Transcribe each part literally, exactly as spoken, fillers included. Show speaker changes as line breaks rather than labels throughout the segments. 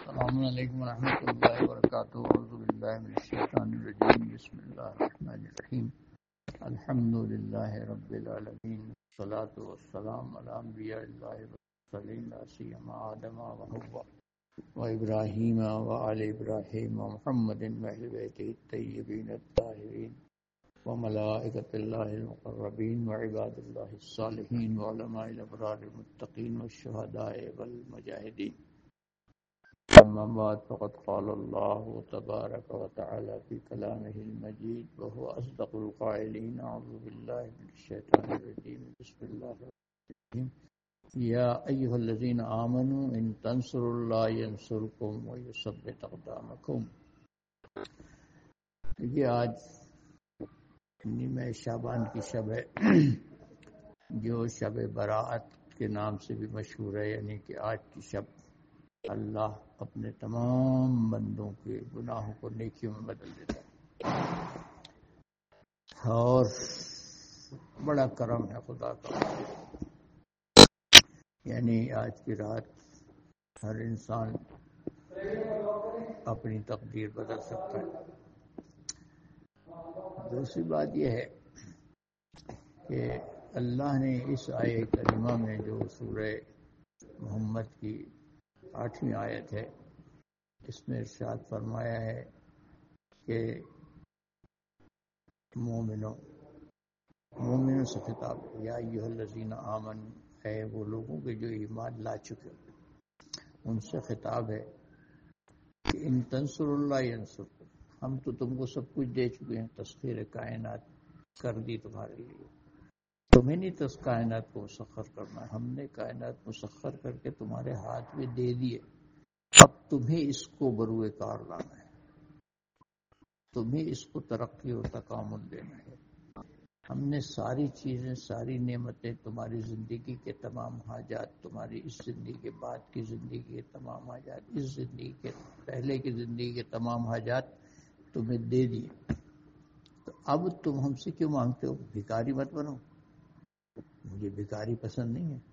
السلام علیکم ورحمۃ اللہ وبرکاتہ. اعوذ باللہ من الشیطان الرجیم. بسم اللہ الرحمن الرحیم. الحمد للہ رب العالمین. والصلاة والسلام علی انبیاء اللہ والمرسلین لا سیما آدم وحوا وابراہیم وآل ابراہیم ومحمد واہل بیتہ الطیبین الطاہرین وملائکۃ اللہ المقربین وعباد اللہ الصالحین وعلماء الابرار المتقین والشہداء والمجاہدین. أما بعد فقد قال الله تبارك وتعالى في كلامه المجيد وهو أصدق القائلين. أعوذ بالله من الشيطان الرجيم. بسم الله الرحمن الرحيم. يا أيها الذين آمنوا إن تنصروا الله ينصركم ويثبت أقدامكم. یہ آج نیمہ شعبان کی شب ہے جو شب برات کے نام سے بھی مشہور ہے، یعنی کہ آج کی شب اللہ اپنے تمام بندوں کے گناہوں کو نیکیوں میں بدل دیتا ہے، اور بڑا کرم ہے خدا کا. یعنی آج کی رات ہر انسان اپنی تقدیر بدل سکتا ہے. دوسری بات یہ ہے کہ اللہ نے اس آیہ کریمہ میں جو سورہ محمد کی آٹھویں آیت ہے، اس میں ارشاد فرمایا ہے کہ مومنوں مومنوں سے خطاب ہے. یا ایھا الذین آمنوا، ہے وہ لوگوں کے جو ایمان لا چکے ان سے خطاب ہے کہ ان تنصروا اللہ ینصرکم. ہم تو تم کو سب کچھ دے چکے ہیں، تسخیر کائنات کر دی تمہارے لیے، تمہیں نہیں تس کائنات کو مسخر کرنا ہے، ہم نے کائنات مسخر کر کے تمہارے ہاتھ میں دے دیے. اب تمہیں اس کو بروئے کار لانا ہے، تمہیں اس کو ترقی اور تکامل دینا ہے. ہم نے ساری چیزیں، ساری نعمتیں، تمہاری زندگی کے تمام حاجات، تمہاری اس زندگی کے بعد کی زندگی کے تمام حاجات، اس زندگی کے پہلے کی زندگی کے تمام حاجات تمہیں دے دیے. تو اب تم ہم سے کیوں مانگتے ہو؟ بھکاری مت بنو، مجھے بھکاری پسند نہیں ہے.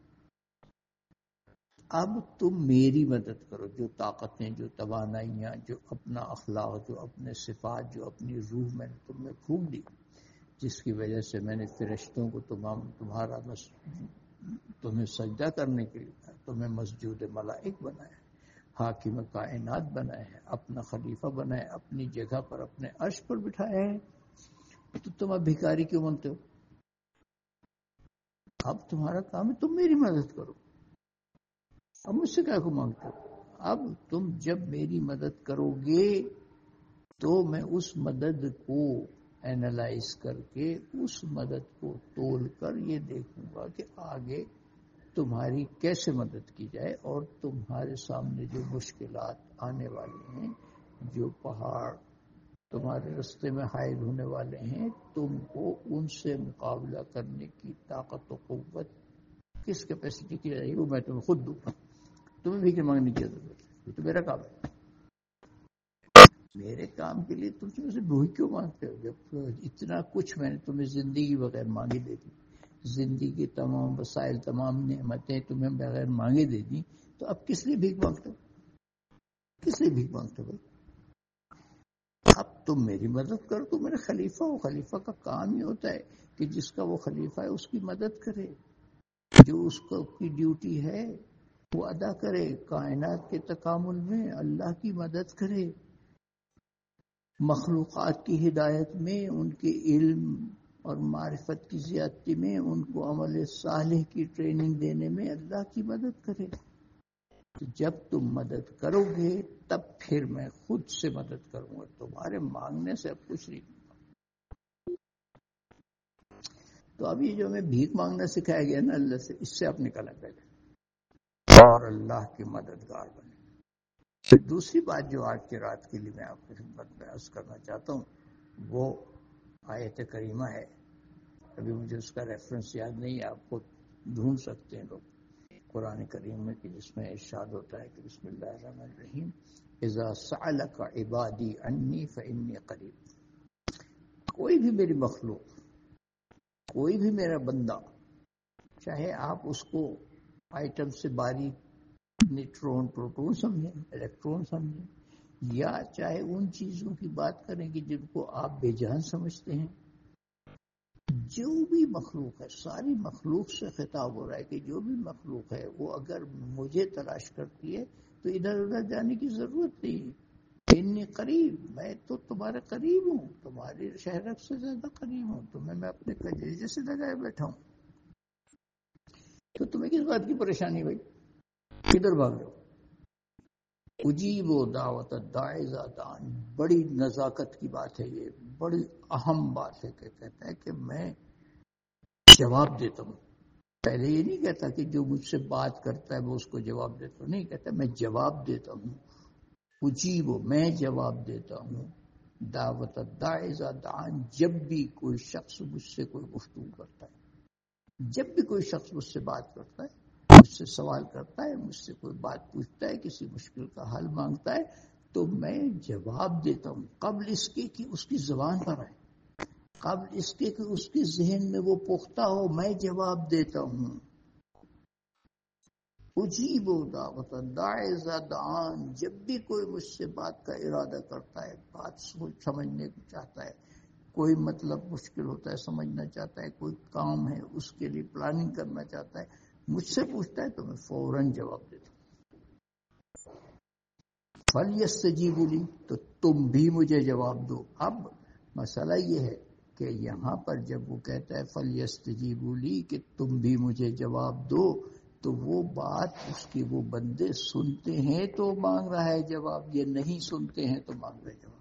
اب تم میری مدد کرو، جو طاقتیں، جو توانائیاں، جو اپنا اخلاق، جو اپنے صفات، جو اپنی روح میں نے تم میں پھونک دی، جس کی وجہ سے میں نے فرشتوں کو تمام تمہارا مس... تمہیں سجدہ کرنے کے لیے، تمہیں مسجود ملائک بنایا، حاکم کائنات بنایا ہے، اپنا خلیفہ بنایا، اپنی جگہ پر اپنے عرش پر بٹھایا ہے. تو تم اب بھکاری کیوں بنتے ہو؟ اب تمہارا کام ہے تم میری مدد کرو. اب مجھ سے کیا کو مانگتے ہو؟ اب تم جب میری مدد کرو گے تو میں اس مدد کو اینالائز کر کے، اس مدد کو تول کر یہ دیکھوں گا کہ آگے تمہاری کیسے مدد کی جائے، اور تمہارے سامنے جو مشکلات آنے والی ہیں، جو پہاڑ تمہارے رستے میں حائل ہونے والے ہیں، تم کو ان سے مقابلہ کرنے کی طاقت و قوت کس کیپیسٹی کی جائے گی، وہ میں تمہیں خود دوں گا. تمہیں بھی کہ مانگنے کی ضرورت ہے، یہ تو میرا کام ہے. میرے کام کے لیے تم سے مجھے بھوک کیوں مانگتے ہو؟ جب اتنا کچھ میں نے تمہیں زندگی بغیر مانگے دے دی، زندگی کے تمام وسائل، تمام نعمتیں تمہیں بغیر مانگے دے دی، تو اب کس لیے بھیک مانگتے ہو؟ کس لیے بھیک مانگتے ہو بھائی؟ اب تم میری مدد کرو، تو میرے خلیفہ ہو. خلیفہ کا کام ہی ہوتا ہے کہ جس کا وہ خلیفہ ہے اس کی مدد کرے، جو اس کو کی ڈیوٹی ہے وہ ادا کرے، کائنات کے تکامل میں اللہ کی مدد کرے، مخلوقات کی ہدایت میں، ان کے علم اور معرفت کی زیادتی میں، ان کو عمل صالح کی ٹریننگ دینے میں اللہ کی مدد کرے. تو جب تم مدد کرو گے تب پھر میں خود سے مدد کروں گا، تمہارے مانگنے سے اب کچھ نہیں. تو اب یہ جو ہمیں بھیک مانگنا سکھایا گیا نا اللہ سے، اس سے آپ نکلیں پہلے اور اللہ کی مددگار بنے. پھر دوسری بات جو آج کی رات کے لیے میں آپ کی خدمت میں عرض کرنا چاہتا ہوں، وہ آیت کریمہ ہے. ابھی مجھے اس کا ریفرنس یاد نہیں ہے، آپ کو ڈھونڈ سکتے ہیں لوگ قرآن کریم میں، کہ جس میں ارشاد ہوتا ہے کہ بسم اللہ الرحمن الرحیم اذا سألک عبادی انی فانی قریب. کوئی بھی میری مخلوق، کوئی بھی میرا بندہ، چاہے آپ اس کو آئٹم سے باریک نیوٹرون پروٹون سمجھیں، الیکٹرون سمجھیں، یا چاہے ان چیزوں کی بات کریں کہ جن کو آپ بے جان سمجھتے ہیں. جو بھی مخلوق ہے، ساری مخلوق سے خطاب ہو رہا ہے کہ جو بھی مخلوق ہے وہ اگر مجھے تلاش کرتی ہے تو ادھر ادھر جانے کی ضرورت نہیں. انی قریب، میں تو تمہارے قریب ہوں، تمہاری شہرک سے زیادہ قریب ہوں، تمہیں میں اپنے کلیجے سے لگائے بیٹھا ہوں. تو تمہیں کس بات کی پریشانی بھائی؟ کدھر بھاگ رہے ہو؟ اجیب و دعوت الداعی اذا دعان، بڑی نزاکت کی بات ہے، یہ بڑی اہم بات ہے کہ کہتا ہے کہ میں جواب دیتا ہوں. پہلے یہ نہیں کہتا کہ جو مجھ سے بات کرتا ہے وہ اس کو جواب دیتا ہوں، نہیں کہتا میں جواب دیتا ہوں. اجیب و، میں جواب دیتا ہوں، دعوت الداعی اذا دعان، جب بھی کوئی شخص مجھ سے کوئی گفتگو کرتا ہے، جب بھی کوئی شخص مجھ سے بات کرتا ہے، مجھ سے سوال کرتا ہے، مجھ سے کوئی بات پوچھتا ہے، کسی مشکل کا حل مانگتا ہے، تو میں جواب دیتا ہوں. قبل اس کے کہ اس کی زبان پر آئے، قبل اس کے کہ اس کے ذہن میں وہ پختہ ہو، میں جواب دیتا ہوں. اجیب و دعوت الداعی اذا دعان، جب بھی کوئی مجھ سے بات کا ارادہ کرتا ہے، بات سوچ سمجھنے کو چاہتا ہے، کوئی مطلب مشکل ہوتا ہے سمجھنا چاہتا ہے، کوئی کام ہے اس کے لیے پلاننگ کرنا چاہتا ہے، مجھ سے پوچھتا ہے تو میں فوراً جواب دیتا ہوں. فَلْيَسْتَجِیبُوا لِی، تو تم بھی مجھے جواب دو. اب مسئلہ یہ ہے کہ یہاں پر جب وہ کہتا ہے فَلْيَسْتَجِیبُوا لِی کہ تم بھی مجھے جواب دو، تو وہ بات اس کے وہ بندے سنتے ہیں تو مانگ رہا ہے جواب، یہ نہیں سنتے ہیں تو مانگ رہے جواب.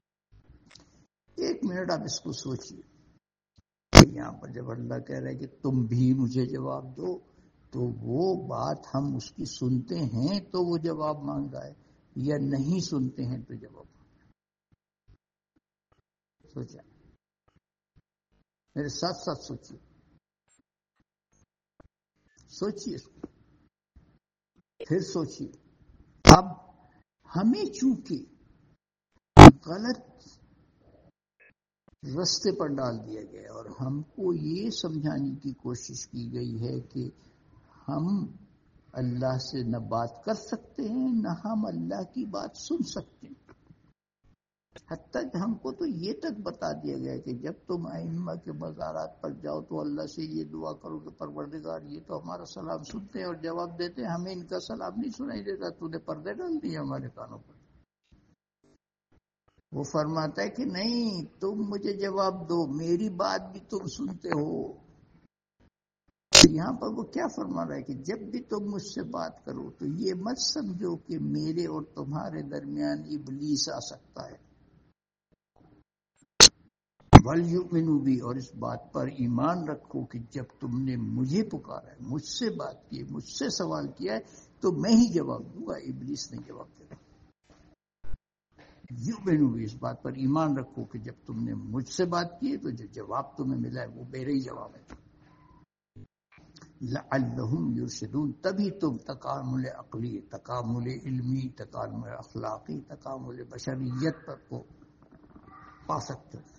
ایک منٹ آپ اس کو سوچئے. یہاں پر جب اللہ کہہ رہا ہے کہ تم بھی مجھے جواب دو، تو وہ بات ہم اس کی سنتے ہیں تو وہ جواب مانگ رہا ہے، یا نہیں سنتے ہیں تو جواب مانگ رہا ہے. سوچا، میرے ساتھ ساتھ سوچیے سوچیے اس کو، پھر سوچیے. اب ہمیں چونکہ غلط رستے پر ڈال دیا گیا اور ہم کو یہ سمجھانے کی کوشش کی گئی ہے کہ ہم اللہ سے نہ بات کر سکتے ہیں نہ ہم اللہ کی بات سن سکتے ہیں. حتیٰ کہ ہم کو تو یہ تک بتا دیا گیا کہ جب تم ائمہ کے مزارات پر جاؤ تو اللہ سے یہ دعا کرو کہ پروردگار یہ تو ہمارا سلام سنتے ہیں اور جواب دیتے ہیں، ہمیں ان کا سلام نہیں سنائی دیتا، تو نے پردے ڈال دیے ہمارے کانوں پر. وہ فرماتا ہے کہ نہیں، تم مجھے جواب دو، میری بات بھی تم سنتے ہو. یہاں پر وہ کیا فرما رہا ہے کہ جب بھی تم مجھ سے بات کرو تو یہ مت سمجھو کہ میرے اور تمہارے درمیان ابلیس آ سکتا ہے. وَلْيُؤْمِنُوا بِی، اور اس بات پر ایمان رکھو کہ جب تم نے مجھے پکارا ہے، مجھ سے بات کی، مجھ سے سوال کیا ہے، تو میں ہی جواب دوں گا، ابلیس نہیں جواب دے گا. یؤمنوا بی، اس بات پر ایمان رکھو کہ جب تم نے مجھ سے بات کی ہے تو جو جواب تمہیں ملا ہے وہ میرا ہی جواب ہے. لعلہم یرشدون، تبھی تم تکامل عقلی، تکامل علمی، تکامل اخلاقی، تکامل بشریت پر کو پا سکتے ہو.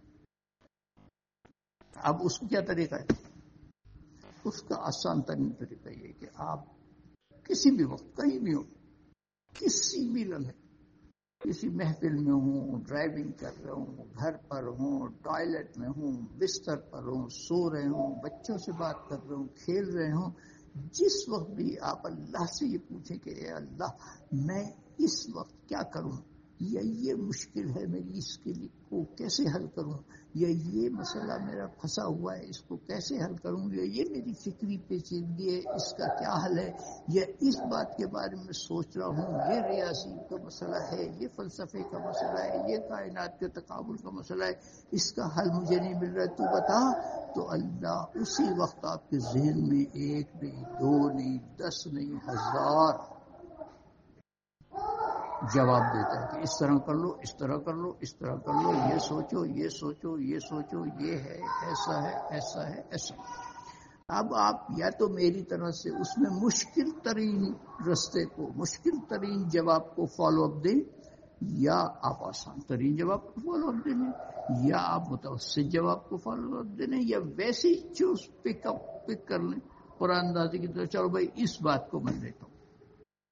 اب اس کو کیا طریقہ ہے؟ اس کا آسان ترین طریقہ یہ کہ آپ کسی بھی وقت کہیں بھی ہوں، کسی بھی لمحے، کسی محفل میں ہوں، ڈرائیونگ کر رہے ہوں، گھر پر ہوں، ٹوائلٹ میں ہوں، بستر پر ہوں، سو رہے ہوں، بچوں سے بات کر رہے ہوں، کھیل رہے ہوں، جس وقت بھی آپ اللہ سے یہ پوچھیں کہ اے اللہ میں اس وقت کیا کروں، یا یہ مشکل ہے میری، اس کے لیے کو کیسے حل کروں، یا یہ مسئلہ میرا پھنسا ہوا ہے اس کو کیسے حل کروں، یا یہ میری فکری پیچیدگی ہے اس کا کیا حل ہے، یا اس بات کے بارے میں سوچ رہا ہوں یہ ریاضی کا مسئلہ ہے، یہ فلسفے کا مسئلہ ہے، یہ کائنات کے تقابل کا مسئلہ ہے، اس کا حل مجھے نہیں مل رہا ہے، تو بتا. تو اللہ اسی وقت آپ کے ذہن میں ایک نہیں، دو نہیں، دس نہیں، ہزار جواب دیتا ہے کہ اس طرح کر لو، اس طرح کر لو، اس طرح کر لو، یہ سوچو، یہ سوچو، یہ سوچو، یہ ہے، ایسا ہے، ایسا ہے، ایسا. اب آپ یا تو میری طرف سے اس میں مشکل ترین رستے کو، مشکل ترین جواب کو فالو اپ دیں، یا آپ آسان ترین جواب کو فالو اپ دیں، یا آپ متوسط جواب کو فالو اپ دیں، یا ویسے ہی چوز پک اپ پک کر لیں قرآن اندازی کی طرح، چلو بھائی اس بات کو میں لیتا ہوں.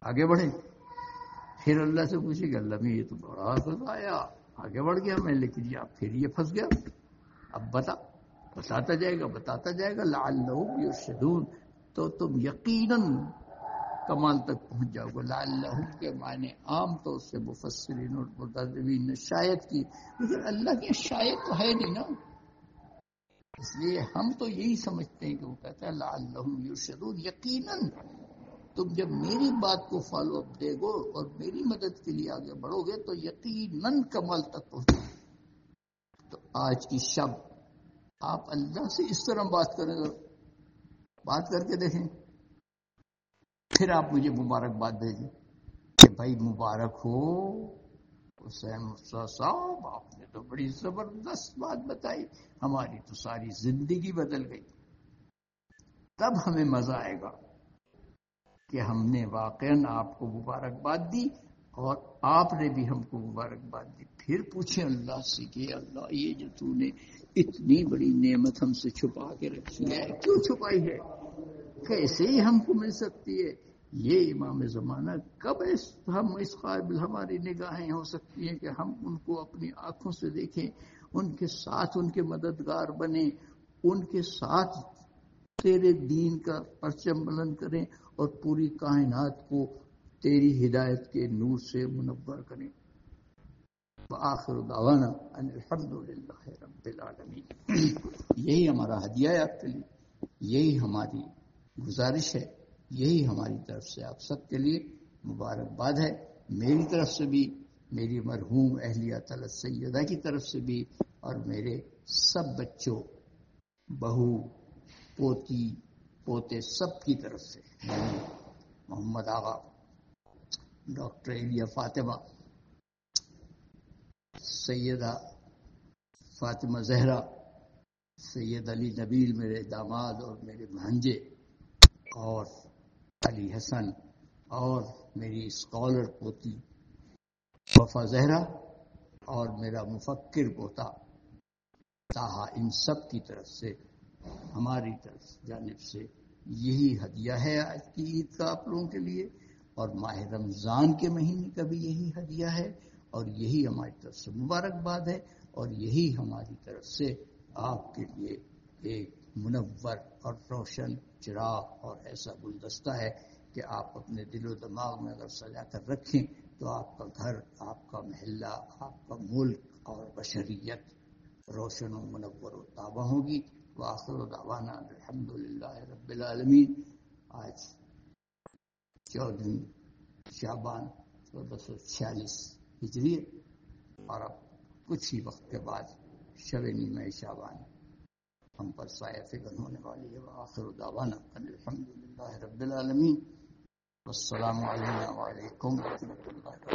آگے بڑھیں. پھر اللہ سے پوچھے کہ اللہ میں یہ تو بڑا آیا، آگے بڑھ گیا میں، لیکن یہ پھر یہ پھنس گیا، اب بتا. بتاتا جائے گا بتاتا جائے گا. لعلہم یرشدون، تو تم یقیناً کمال تک پہنچ جاؤ گے. لعلہم کے معنی عام طور سے مفسرین اور مترجمین نے شاید کی، لیکن اللہ کی شاید تو ہے نہیں نا، اس لیے ہم تو یہی سمجھتے ہیں کہ وہ کہتا ہے لعلہم یرشدون، یقیناً تم جب میری بات کو فالو اپ دے گو اور میری مدد کے لیے آگے بڑھو گے تو یقیناً کمال تک پہنچو. تو آج کی شب آپ اللہ سے اس طرح بات کریں، بات کر کے دیکھیں، پھر آپ مجھے مبارکباد بھیجیں کہ بھائی مبارک ہو حسین مرتضیٰ صاحب، آپ نے تو بڑی زبردست بات بتائی، ہماری تو ساری زندگی بدل گئی. تب ہمیں مزہ آئے گا کہ ہم نے واقعاً آپ کو مبارکباد دی اور آپ نے بھی ہم کو مبارکباد دی. پھر پوچھیں اللہ سے کہ اللہ یہ جو تو نے اتنی بڑی نعمت ہم سے چھپا کے رکھی ہے، کیوں چھپائی ہے، کیسے ہی ہم کو مل سکتی ہے. یہ امام زمانہ کب اس ہم اس قابل ہماری نگاہیں ہو سکتی ہیں کہ ہم ان کو اپنی آنکھوں سے دیکھیں، ان کے ساتھ ان کے مددگار بنیں، ان کے ساتھ تیرے دین کا پرچم بلند کریں اور پوری کائنات کو تیری ہدایت کے نور سے منور کریں. وآخر دعوانا ان الحمدللہ رب العالمین. یہی ہمارا ہدیہ ہے آپ کے لیے، یہی ہماری گزارش ہے، یہی ہماری طرف سے آپ سب کے لیے مبارکباد ہے. میری طرف سے بھی، میری مرحوم اہلیہ طلعت سیدہ کی طرف سے بھی، اور میرے سب بچوں، بہو، پوتی، پوتے سب کی طرف سے، محمد آغا، ڈاکٹر ایلیا فاطمہ، سیدہ فاطمہ زہرا، سید علی نبیل میرے داماد اور میرے بھانجے، اور علی حسن، اور میری اسکالر پوتی وفا زہرا، اور میرا مفکر پوتا طاہا، ان سب کی طرف سے ہماری طرف جانب سے یہی ہدیہ ہے آج کی عید کا آپ لوگوں کے لیے، اور ماہ رمضان کے مہینے کا بھی یہی ہدیہ ہے، اور یہی ہماری طرف سے مبارکباد ہے، اور یہی ہماری طرف سے آپ کے لیے ایک منور اور روشن چراغ اور ایسا گلدستہ ہے کہ آپ اپنے دل و دماغ میں اگر سجا کر رکھیں تو آپ کا گھر، آپ کا محلہ، آپ کا ملک اور بشریت روشن و منور و تابہ ہوگی. وآخر دعوانا الحمدللہ رب العالمین. آج چودہ شعبان چودہ سو چھیالیس ہجری، اور اب کچھ ہی وقت کے بعد شب نیمہ شعبان ہم پر سایہ فگن ہونے والی ہے. وآخر دعوانا الحمدللہ رب العالمین. والسلام علیکم ورحمۃ اللہ.